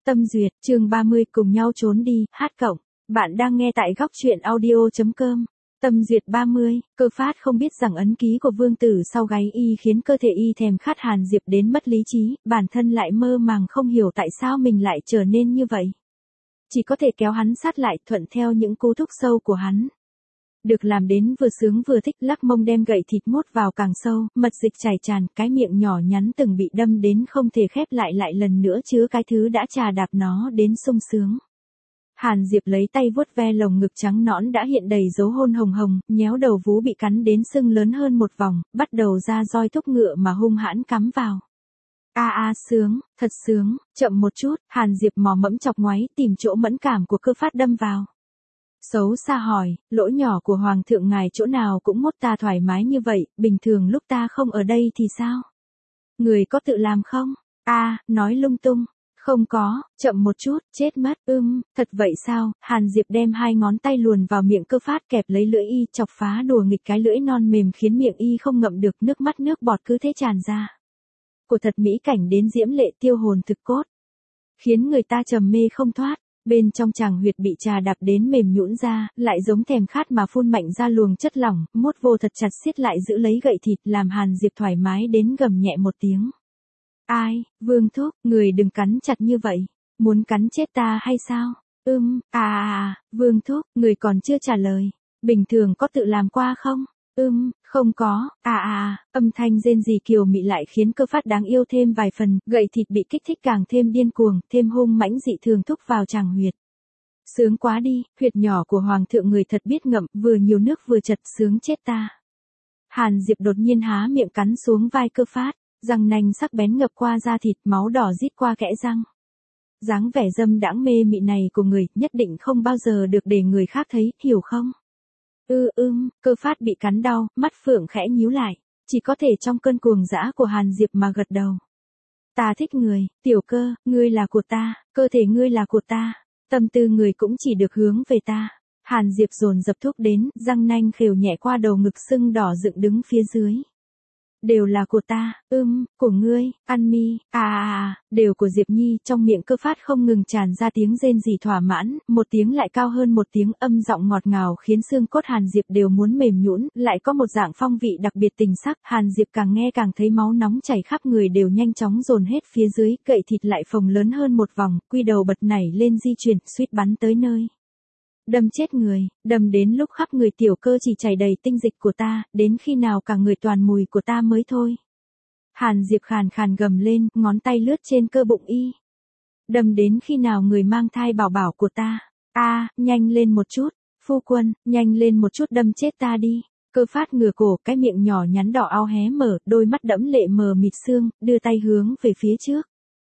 Tâm duyệt, chương 30 cùng nhau trốn đi, hát cộng. Bạn đang nghe tại góc truyện audio.com. Tâm duyệt 30, Cơ Phát không biết rằng ấn ký của vương tử sau gáy y khiến cơ thể y thèm khát Hàn Diệp đến mất lý trí, bản thân lại mơ màng không hiểu tại sao mình lại trở nên như vậy. Chỉ có thể kéo hắn sát lại thuận theo những cú thúc sâu của hắn. Được làm đến vừa sướng vừa thích, lắc mông đem gậy thịt mốt vào càng sâu, mật dịch chảy tràn, cái miệng nhỏ nhắn từng bị đâm đến không thể khép lại lần nữa chứa cái thứ đã chà đạp nó đến sung sướng. Hàn Diệp lấy tay vuốt ve lồng ngực trắng nõn đã hiện đầy dấu hôn hồng hồng, nhéo đầu vú bị cắn đến sưng lớn hơn một vòng, bắt đầu ra roi thúc ngựa mà hung hãn cắm vào. Sướng, thật sướng, chậm một chút, Hàn Diệp mò mẫm chọc ngoáy tìm chỗ mẫn cảm của Cơ Phát đâm vào. Xấu xa hỏi, lỗ nhỏ của Hoàng thượng ngài chỗ nào cũng mốt ta thoải mái như vậy, bình thường lúc ta không ở đây thì sao? Người có tự làm không? Nói lung tung. Không có, chậm một chút, chết mất, thật vậy sao? Hàn Diệp đem hai ngón tay luồn vào miệng Cơ Phát kẹp lấy lưỡi y, chọc phá đùa nghịch cái lưỡi non mềm khiến miệng y không ngậm được nước mắt nước bọt cứ thế tràn ra. Của thật mỹ cảnh đến diễm lệ tiêu hồn thực cốt. Khiến người ta trầm mê không thoát. Bên trong tràng huyệt bị trà đạp đến mềm nhũn ra, lại giống thèm khát mà phun mạnh ra luồng chất lỏng, mốt vô thật chặt siết lại giữ lấy gậy thịt làm Hàn Diệp thoải mái đến gầm nhẹ một tiếng. Vương thúc, người đừng cắn chặt như vậy, muốn cắn chết ta hay sao? Vương thúc, người còn chưa trả lời, bình thường có tự làm qua không? Không có, âm thanh rên rỉ kiều mị lại khiến Cơ Phát đáng yêu thêm vài phần, gậy thịt bị kích thích càng thêm điên cuồng, thêm hung mãnh dị thường thúc vào tràng huyệt. Sướng quá đi, huyệt nhỏ của Hoàng thượng người thật biết ngậm, vừa nhiều nước vừa chật sướng chết ta. Hàn Diệp đột nhiên há miệng cắn xuống vai Cơ Phát, răng nanh sắc bén ngập qua da thịt, máu đỏ rít qua kẽ răng. Dáng vẻ dâm đãng mê mị này của người nhất định không bao giờ được để người khác thấy, hiểu không? Cơ Phát bị cắn đau, mắt phượng khẽ nhíu lại, chỉ có thể trong cơn cuồng dã của Hàn Diệp mà gật đầu. Ta thích người, Tiểu Cơ, ngươi là của ta, cơ thể ngươi là của ta, tâm tư người cũng chỉ được hướng về ta. Hàn Diệp dồn dập thúc đến, răng nanh khều nhẹ qua đầu ngực sưng đỏ dựng đứng phía dưới. Đều là của ta, của ngươi, An Mi, đều của Diệp Nhi, trong miệng Cơ Phát không ngừng tràn ra tiếng rên rỉ thỏa mãn, một tiếng lại cao hơn một tiếng, âm giọng ngọt ngào khiến xương cốt Hàn Diệp đều muốn mềm nhũn, lại có một dạng phong vị đặc biệt tình sắc, Hàn Diệp càng nghe càng thấy máu nóng chảy khắp người đều nhanh chóng dồn hết phía dưới, gậy thịt lại phồng lớn hơn một vòng, quy đầu bật nảy lên di chuyển, suýt bắn tới nơi. Đâm chết người, đâm đến lúc khắp người Tiểu Cơ chỉ chảy đầy tinh dịch của ta, đến khi nào cả người toàn mùi của ta mới thôi. Hàn Diệp khàn khàn gầm lên, ngón tay lướt trên cơ bụng y. Đâm đến khi nào người mang thai bảo bảo của ta. Nhanh lên một chút, phu quân, nhanh lên một chút đâm chết ta đi. Cơ Phát ngửa cổ, cái miệng nhỏ nhắn đỏ ao hé mở, đôi mắt đẫm lệ mờ mịt sương, đưa tay hướng về phía trước.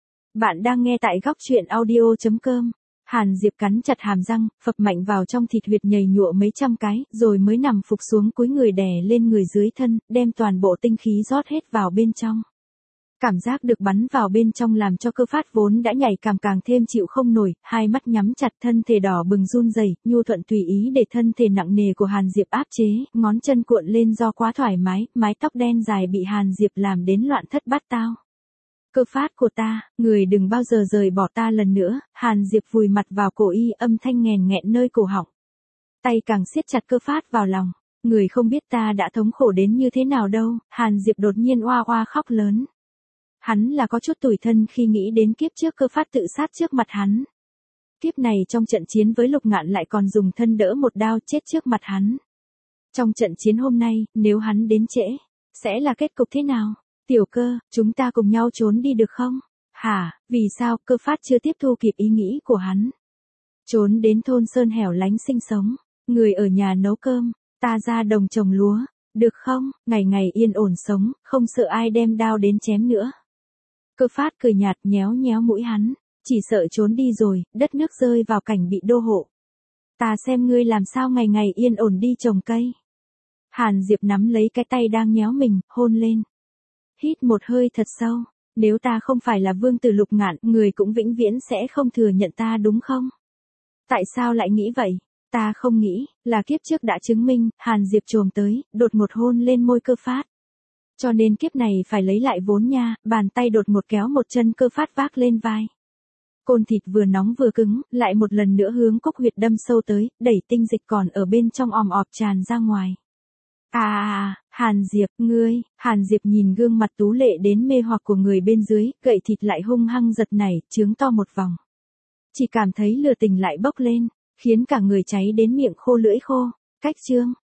Bạn đang nghe tại góc truyện audio.com. Hàn Diệp cắn chặt hàm răng, phập mạnh vào trong thịt huyệt nhầy nhụa mấy trăm cái, rồi mới nằm phục xuống cúi người đè lên người dưới thân, đem toàn bộ tinh khí rót hết vào bên trong. Cảm giác được bắn vào bên trong làm cho Cơ Phát vốn đã nhạy cảm càng thêm chịu không nổi, hai mắt nhắm chặt, thân thể đỏ bừng run rẩy, nhu thuận tùy ý để thân thể nặng nề của Hàn Diệp áp chế, ngón chân cuộn lên do quá thoải mái, mái tóc đen dài bị Hàn Diệp làm đến loạn thất bát tao. Cơ Phát của ta, người đừng bao giờ rời bỏ ta lần nữa, Hàn Diệp vùi mặt vào cổ y, âm thanh nghèn nghẹn nơi cổ họng. Tay càng siết chặt Cơ Phát vào lòng, người không biết ta đã thống khổ đến như thế nào đâu, Hàn Diệp đột nhiên oa oa khóc lớn. Hắn là có chút tủi thân khi nghĩ đến kiếp trước Cơ Phát tự sát trước mặt hắn. Kiếp này trong trận chiến với Lục Ngạn lại còn dùng thân đỡ một đao chết trước mặt hắn. Trong trận chiến hôm nay, nếu hắn đến trễ, sẽ là kết cục thế nào? Tiểu Cơ, chúng ta cùng nhau trốn đi được không? Hả, vì sao? Cơ Phát chưa tiếp thu kịp ý nghĩ của hắn. Trốn đến thôn sơn hẻo lánh sinh sống, người ở nhà nấu cơm, ta ra đồng trồng lúa, được không? Ngày ngày yên ổn sống, không sợ ai đem đao đến chém nữa. Cơ Phát cười nhạt nhéo nhéo mũi hắn, chỉ sợ trốn đi rồi, đất nước rơi vào cảnh bị đô hộ. Ta xem ngươi làm sao ngày ngày yên ổn đi trồng cây. Hàn Diệp nắm lấy cái tay đang nhéo mình, hôn lên. Hít một hơi thật sâu, nếu ta không phải là vương tử Lục Ngạn, người cũng vĩnh viễn sẽ không thừa nhận ta đúng không? Tại sao lại nghĩ vậy? Ta không nghĩ, là kiếp trước đã chứng minh, Hàn Diệp chồm tới, đột một hôn lên môi Cơ Phát. Cho nên kiếp này phải lấy lại vốn nha, bàn tay đột một kéo một chân Cơ Phát vác lên vai. Côn thịt vừa nóng vừa cứng, lại một lần nữa hướng cốc huyệt đâm sâu tới, đẩy tinh dịch còn ở bên trong òm ọp tràn ra ngoài. Hàn Diệp, ngươi, Hàn Diệp nhìn gương mặt tú lệ đến mê hoặc của người bên dưới, gậy thịt lại hung hăng giật nảy, trướng to một vòng. Chỉ cảm thấy lửa tình lại bốc lên, khiến cả người cháy đến miệng khô lưỡi khô. Cách chương